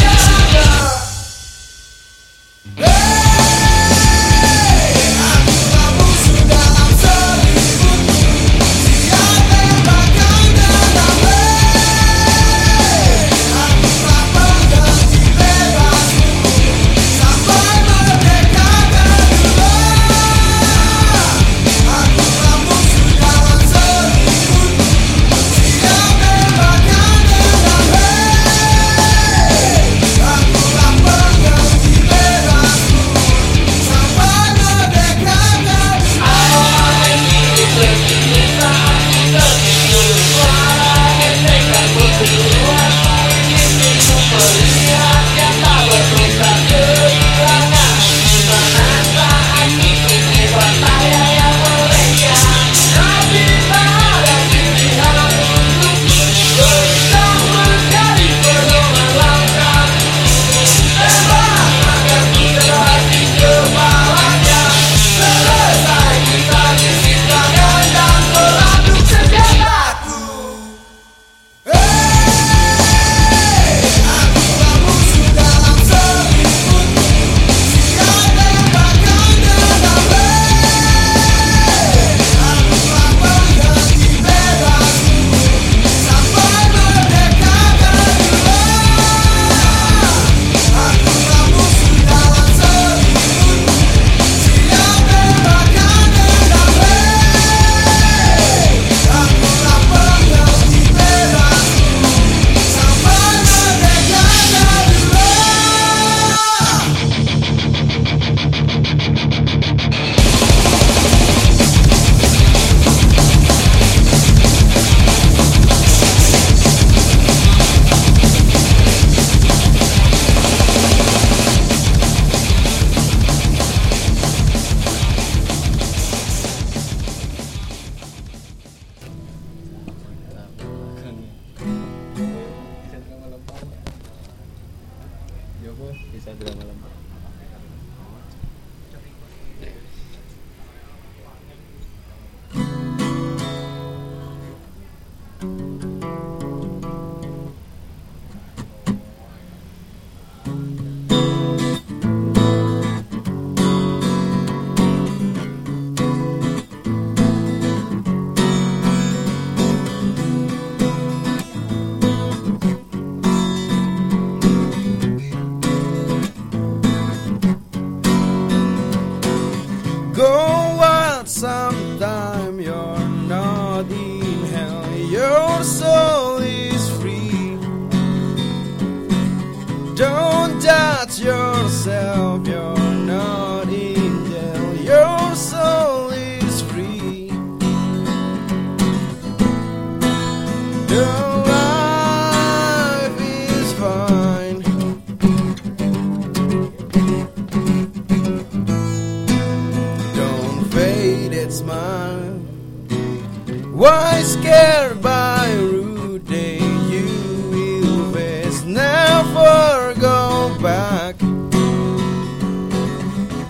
menjaga. Hey, aku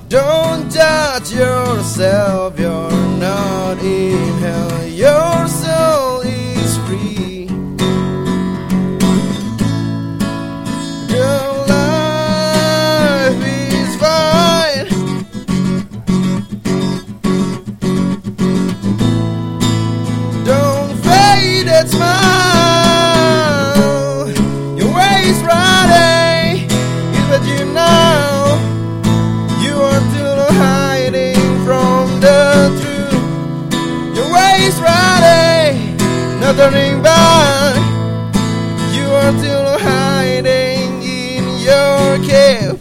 Don't judge yourself, you're not in hell. Your soul is free. Your life is fine. Don't fade that smile. Your way is right, is what you know. You are still hiding from the truth. Your way is right, not turning back. You are still hiding in your cave.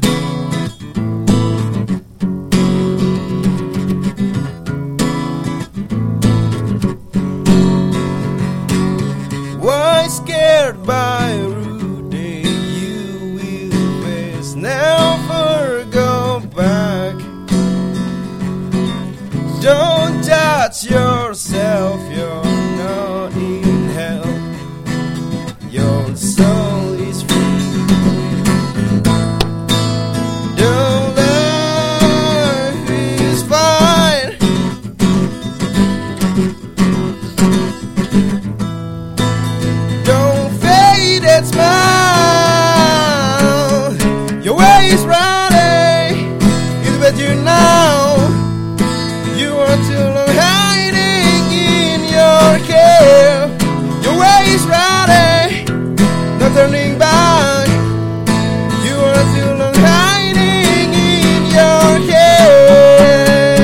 Why scared by a rude day you will face? Never go back. Don't judge yourself, you're not in hell. Your soul is free. Your life is fine. Don't fade that smile. Your way is right, is what you know. You are too long hiding in your cave. Your way is right, not turning back. You are too long hiding in your cave.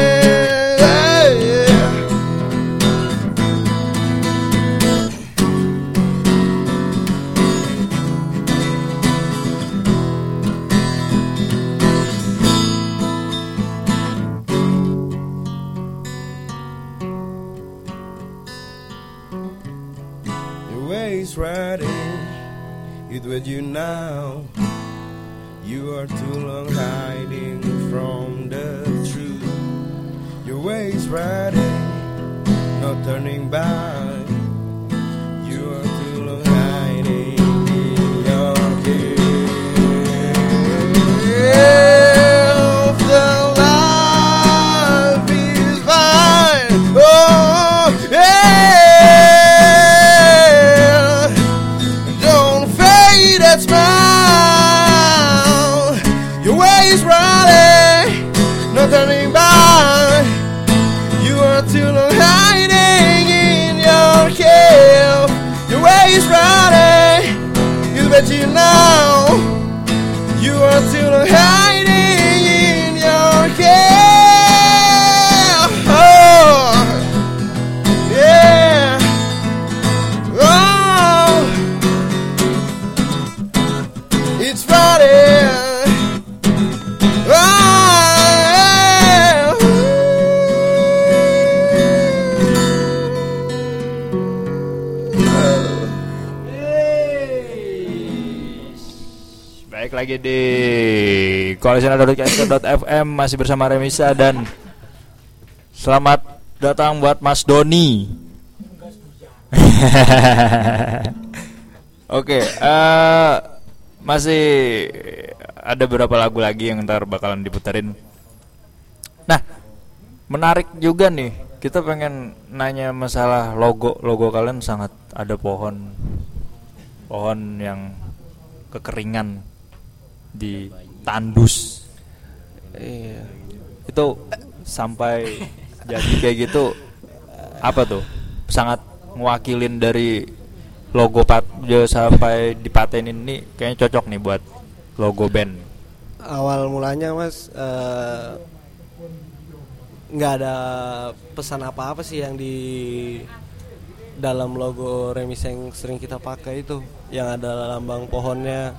Your way is right, it's what you know. You are too long hiding from the truth. Your way is right, not turning back. You are too long hiding in your cave. The life is fine. Oh, yeah. Don't fade that smile. Your way is right, not turning back. You are too long hiding in your cave. Your way is right, you bet you know. You are too long hiding in your cave. Oh, yeah. Oh, it's Friday.
Baik lagi di koalisina dot f m masih bersama Remisa dan selamat datang buat Mas Doni. Oke, eh, masih ada beberapa lagu lagi yang ntar bakalan diputerin. Nah, menarik juga nih. Kita pengen nanya masalah logo. Logo kalian sangat ada pohon, pohon yang kekeringan di tandus.
Iya.
Itu sampai jadi kayak gitu, apa tuh? Sangat ngewakilin dari logo pat sampai dipatenin nih, kayaknya cocok nih buat logo band.
Awal mulanya mas eh, nggak ada pesan apa-apa sih yang di dalam logo Remis yang sering kita pakai itu, yang ada lambang pohonnya.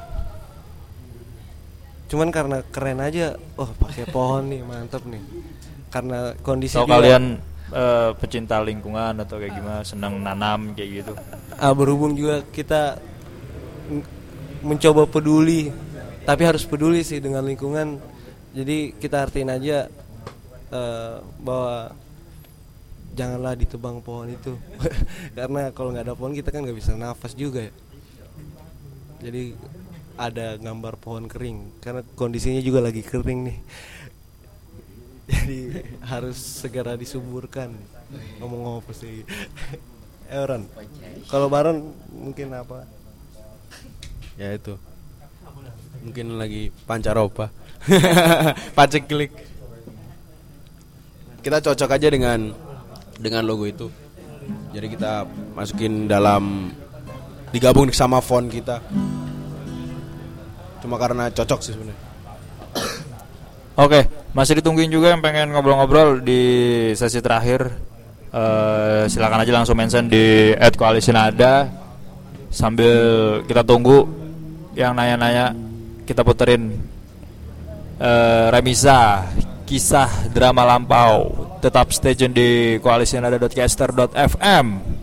Cuman karena keren aja, oh pakai pohon nih mantep nih. Karena kondisi
Atau
juga,
kalian uh, pecinta lingkungan atau kayak gimana, senang nanam kayak gitu.
ah, berhubung juga kita m- mencoba peduli, tapi harus peduli sih dengan lingkungan. Jadi kita artiin aja uh, bahwa janganlah ditebang pohon itu. Karena kalau nggak ada pohon kita kan nggak bisa nafas juga ya. Jadi ada gambar pohon kering karena kondisinya juga lagi kering nih. Jadi harus segera disuburkan. Ngomong apa sih? Euron. Kalau Baron mungkin apa?
Ya itu. Mungkin lagi pancaroba. Paceklik. Kita cocok aja dengan dengan logo itu. Jadi kita masukin dalam, digabung sama font kita. Cuma karena cocok sih sebenarnya.
Oke, masih ditungguin juga yang pengen ngobrol-ngobrol di sesi terakhir. Eh, silakan aja langsung mention di at koalisi nada. Sambil kita tunggu yang nanya-nanya, kita puterin eh, remisa kisah drama lampau. Tetap stay tune di koalisi nada dot caster dot f m.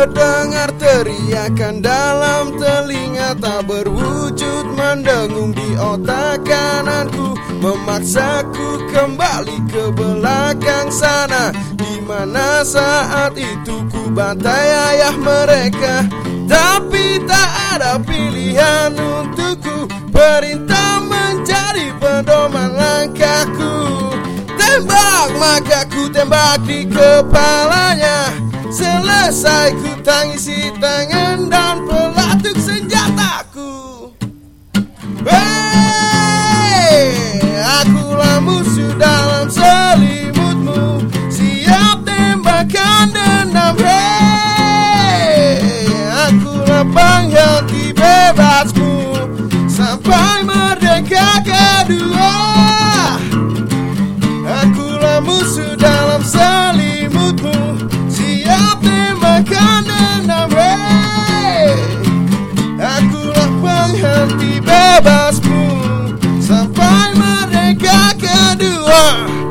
terdengar teriakan dalam telinga, tak berwujud mendengung di otak kananku, memaksaku kembali ke belakang sana, di mana saat itu ku bantai ayah mereka. Tapi tak ada pilihan untukku, perintah menjadi pedoman langkahku. Tembak, maka ku tembak di kepalanya. Selesai ku tangisi tangan dan pelatuk senjataku. Hei, akulah musuh dalam selimutmu, siap tembakan dendam. Hei, akulah pengganti bebasmu sampai merdeka kedua. Akulah musuh dalam selimutmu, siap tembakan dendam. Hey, akulah penghenti bebasmu sampai merdeka kedua.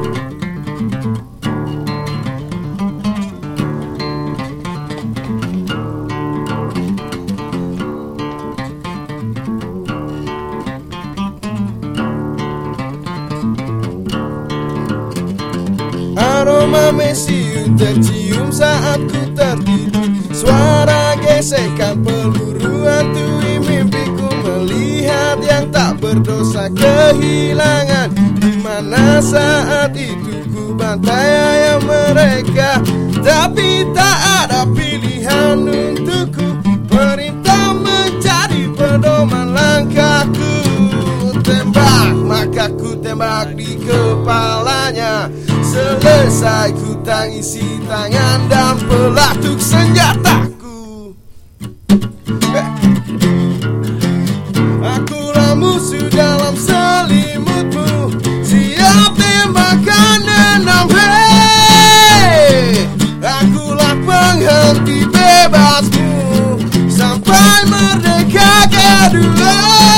Aroma mesiu tercium saat ku tertidur, suara gesekan peluru hantui mimpiku, melihat yang tak berdosa kehilangan. Di mana saat itu ku bantai ayah mereka, tapi tak ada pilihan untukku, perintah menjadi pedoman langkahku. Tembak, maka ku tembak di kepalanya. Selesai ku tangisi tangan dan pelatuk senjataku. eh. Akulah musuh dalam selimutmu, siap tembakan dendam. Hei, akulah penghenti bebasmu sampai merdeka kedua.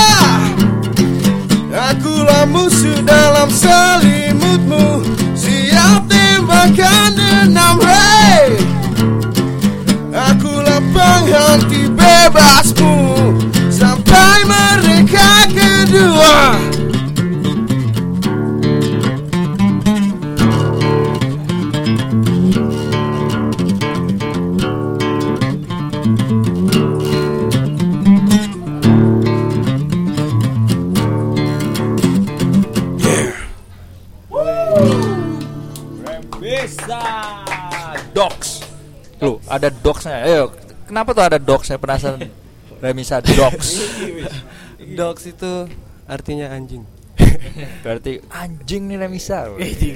Akulah musuh dalam selimutmu, siap tembakan dendam. Hei, akulah pengganti bebasmu sampai merdeka kedua.
Bisa dogs. Lu ada dogsnya. Ayo, kenapa tuh ada dogsnya? Penasaran. Remisa dogs.
Dogs itu artinya anjing.
Berarti anjing nih Remisa.
Gitu.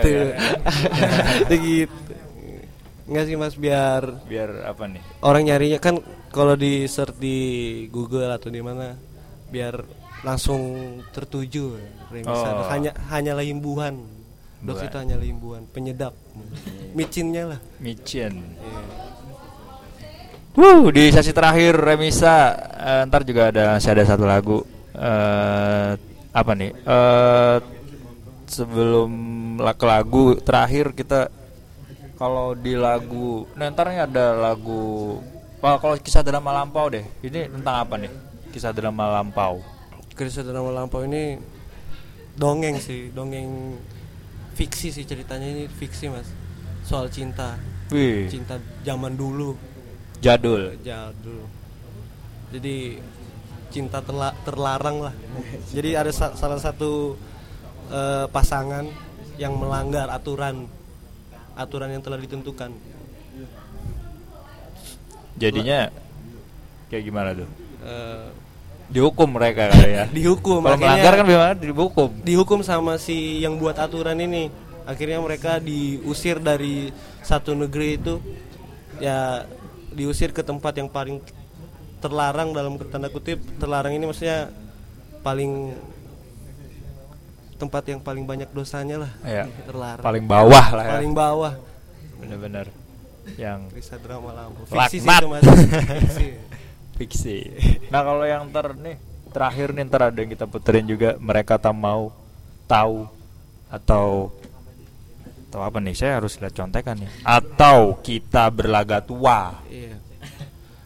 Gitu. Enggak sih Mas, biar
Biar apa nih?
orang nyarinya kan kalau di search di Google atau di mana biar langsung tertuju. Remisa
Oh.
hanya hanyalah imbuhan. Dogs
Buan.
itu hanyalah imbuhan, penyedap. Micinnya lah.
Micin.
Iya.
Wuh, di sesi terakhir Remisa, eh, ntar juga ada saya ada satu lagu. Eh, apa nih? Eh, sebelum la- ke lagu terakhir kita, kalau di lagu, nah ntarnya ada lagu. Kalau kalau kisah drama lampau deh. Ini tentang apa nih? Kisah drama lampau.
Kisah drama lampau ini dongeng sih, dongeng fiksi sih, ceritanya ini fiksi Mas. Soal cinta.
Wih,
Cinta zaman dulu.
jadul.
Jadul. Jadi cinta terla- terlarang lah. Jadi ada sa- salah satu eh, pasangan yang melanggar aturan aturan yang telah ditentukan.
Jadinya kayak gimana tuh?
Eh,
Dihukum mereka kali ya.
dihukum.
Kalau
akhirnya
melanggar kan gimana? Dihukum.
dihukum sama si yang buat aturan ini. Akhirnya mereka diusir dari satu negeri itu, ya diusir ke tempat yang paling terlarang, dalam tanda kutip terlarang ini maksudnya paling tempat yang paling banyak dosanya lah.
Ya,
Terlarang.
paling bawah lah ya.
Paling bawah.
Bener-bener yang
Kisah drama lampu.
Laknat.
Fiksi sih itu Mas. Fiksi.
fiksi. Nah kalau yang ntar nih terakhir nih ntar ada yang kita puterin juga, mereka tak mau tahu atau atau apa nih, saya harus lihat contekan nih, atau kita berlaga tua.
Iya.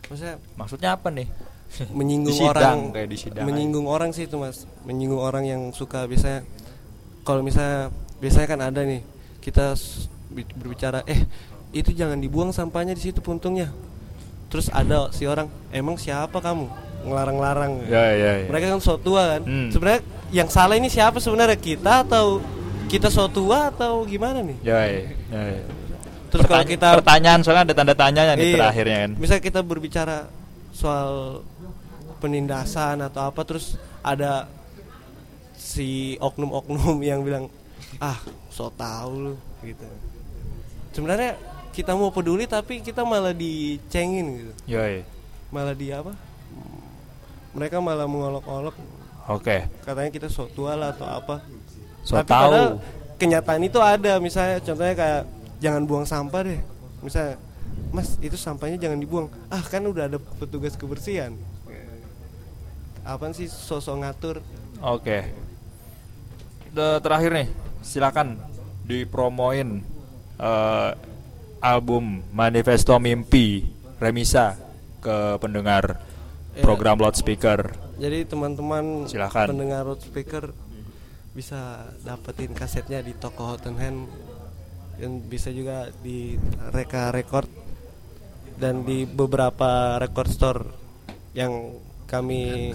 Maksudnya
Maksudnya apa nih?
menyinggung
Di sidang,
orang,
kayak di sidang
menyinggung orang sih itu mas, menyinggung orang yang suka biasanya kalau misalnya biasanya kan ada nih kita s- bi- berbicara eh itu jangan dibuang sampahnya di situ puntungnya, terus ada si orang emang siapa kamu ngelarang-larang.
Ya ya ya.
Mereka kan so tua kan.
Hmm.
Sebenarnya yang salah ini siapa sebenarnya, kita atau kita so tua atau gimana nih?
Ya ya. ya, ya.
Terus kalau
Pertanya-
kita
pertanyaan soalnya ada tanda tanyanya nih
Iya.
terakhirnya kan.
Misalnya kita berbicara soal penindasan atau apa, terus ada si oknum-oknum yang bilang ah so tau lu gitu. Sebenarnya kita mau peduli tapi kita malah dicengin gitu,
Yoi.
malah di apa? Mereka malah mengolok-olok,
Oke.
katanya kita so tua lah atau apa.
So
Tapi
tahu.
padahal kenyataan itu ada, misalnya contohnya kayak jangan buang sampah deh. Misalnya, Mas itu sampahnya jangan dibuang. Ah kan udah ada petugas kebersihan. Apaan sih sosok ngatur?
Oke. The, terakhir nih, silakan dipromoin eh, album Manifesto Mimpi Remisa ke pendengar
Ya.
program loudspeaker.
Jadi teman-teman
Silakan.
pendengar loudspeaker bisa dapetin kasetnya di toko Hot and Hand, dan bisa juga di Reka Record dan di beberapa record store yang kami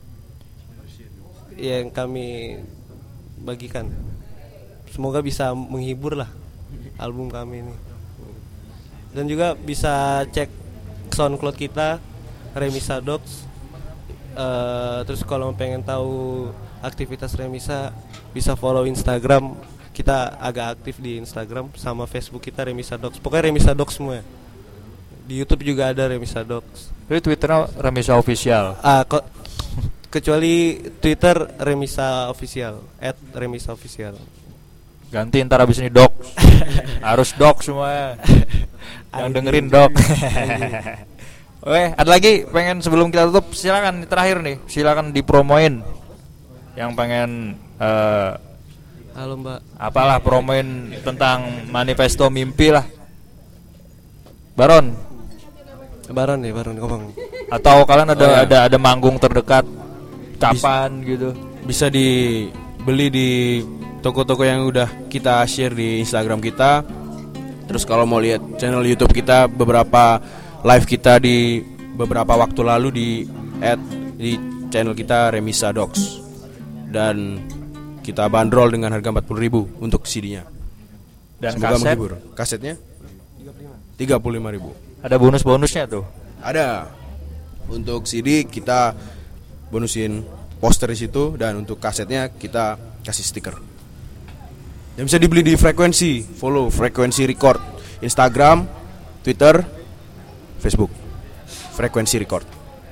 yang kami bagikan. Semoga bisa menghibur lah album kami ini. Dan juga bisa cek SoundCloud kita Remisa Dogs. Uh, terus kalau pengen tahu aktivitas Remisa bisa follow Instagram. Kita agak aktif di Instagram sama Facebook kita Remisa Dogs. Pokoknya Remisa Dogs semua. Di YouTube juga ada Remisa Dogs.
Jadi Twitternya Remisa Official.
Ah, kok kecuali Twitter Remisa Official at Remisa Official.
Ganti ntar abis ini dok. Harus dok semua. Yang dengerin dok. Oke, ada lagi pengen sebelum kita tutup, silakan terakhir nih, silakan dipromoin. Yang pengen eh,
Halo Mbak.
apalah promoin tentang Manifesto Mimpi lah. Baron,
Baron nih, Baron ngomong.
atau kalian ada
Oh, ya.
ada ada manggung terdekat kapan gitu?
Bisa dibeli di toko-toko yang udah kita share di Instagram kita. Terus kalau mau lihat channel YouTube kita, beberapa live kita di beberapa waktu lalu di add di channel kita Remisa Dogs. Dan kita bandrol dengan harga empat puluh ribu untuk C D-nya.
Dan
Semoga
kaset
menghibur. Kasetnya tiga puluh lima ribu.
ada bonus-bonusnya tuh.
Ada. Untuk C D kita bonusin poster di situ, dan untuk kasetnya kita kasih stiker. Dan bisa dibeli di Frekuensi, follow Frekuensi Record, Instagram, Twitter, Facebook. Frekuensi Record.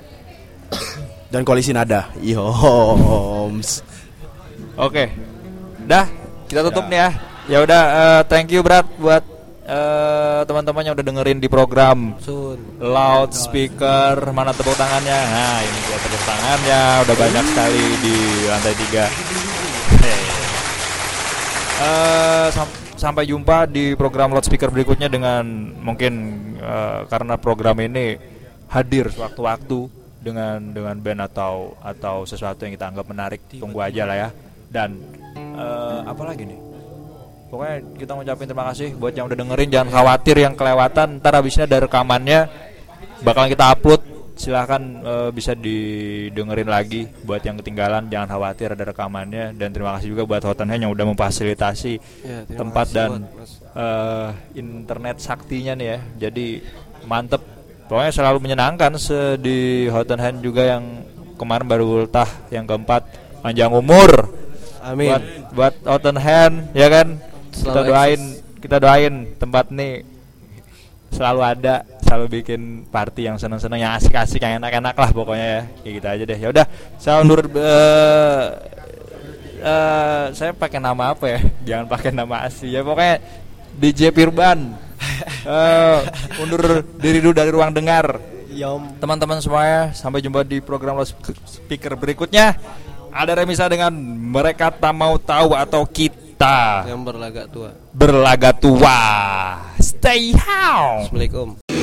Dan Koalisi Nada. Yoms.
Oke. Dah, kita tutup nih ya. Ya udah eh, thank you Brad buat eh, teman-teman yang udah dengerin di program
Sun.
Loudspeaker. Mana tepuk tangannya? Nah, ini dia tepuk tangannya. Udah banyak sekali di lantai tiga. Hey. Eh, sam- sampai jumpa di program Loudspeaker berikutnya dengan mungkin eh, karena program ini hadir sewaktu-waktu dengan dengan band atau atau sesuatu yang kita anggap menarik. Tunggu aja lah ya. Dan eh, apa lagi nih? Pokoknya kita ngucapin terima kasih buat yang udah dengerin. Jangan khawatir yang kelewatan. Ntar abisnya ada rekamannya bakalan kita upload. Silahkan eh, bisa didengerin lagi. Buat yang ketinggalan jangan khawatir, ada rekamannya. Dan terima kasih juga buat Hot and Hand yang udah memfasilitasi
Ya, terima
tempat
kasih
dan
buat Mas.
eh, internet saktinya nih ya. Jadi mantep. Pokoknya selalu menyenangkan se- di Hot and Hand juga yang kemarin baru ultah yang keempat, panjang umur.
Amin.
Buat buat Hot and Hand ya kan. Kita
Selalu
doain,
eksis.
kita doain tempat nih selalu ada, selalu bikin party yang seneng-seneng, yang asik-asik, yang enak-enak lah pokoknya ya. Kayak gitu aja deh. Ya udah, saya undur eh, eh, saya pakai nama apa ya? Jangan pakai nama asli ya. Pokoknya D J Firban. Eh, undur diri dulu dari ruang dengar.
Yom.
Teman-teman semuanya, sampai jumpa di program Loudspeaker berikutnya. Ada Remisa dengan Mereka Tak Mau Tahu atau Kita
Yang berlagak tua.
Berlaga Tua. Stay home.
Assalamualaikum.